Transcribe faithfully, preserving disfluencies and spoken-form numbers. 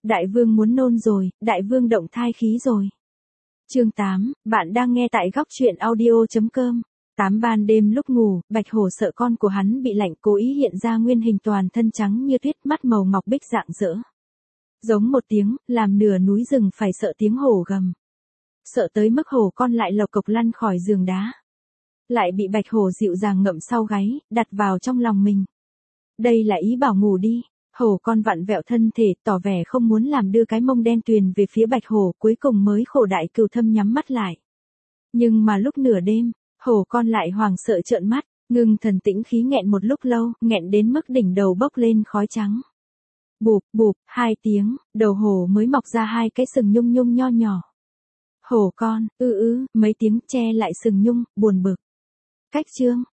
Đại vương muốn nôn rồi, đại vương động thai khí rồi. Chương tám, bạn đang nghe tại góc truyện audio chấm com. Tám ban đêm lúc ngủ, Bạch Hổ sợ con của hắn bị lạnh cố ý hiện ra nguyên hình toàn thân trắng như tuyết, mắt màu ngọc bích rạng rỡ. Giống một tiếng, làm nửa núi rừng phải sợ tiếng hổ gầm. Sợ tới mức hổ con lại lộc cộc lăn khỏi giường đá. Lại bị Bạch Hổ dịu dàng ngậm sau gáy, đặt vào trong lòng mình. Đây là ý bảo ngủ đi. Hổ con vặn vẹo thân thể, tỏ vẻ không muốn làm, đưa cái mông đen tuyền về phía Bạch Hổ, cuối cùng mới khổ đại cừu thâm nhắm mắt lại. Nhưng mà lúc nửa đêm, hổ con lại hoảng sợ trợn mắt, ngưng thần tĩnh khí nghẹn một lúc lâu, nghẹn đến mức đỉnh đầu bốc lên khói trắng. Bụp, bụp, hai tiếng, đầu hổ mới mọc ra hai cái sừng nhung nhung nho nhỏ. Hổ con, ư ư, mấy tiếng che lại sừng nhung, buồn bực. Cách chương,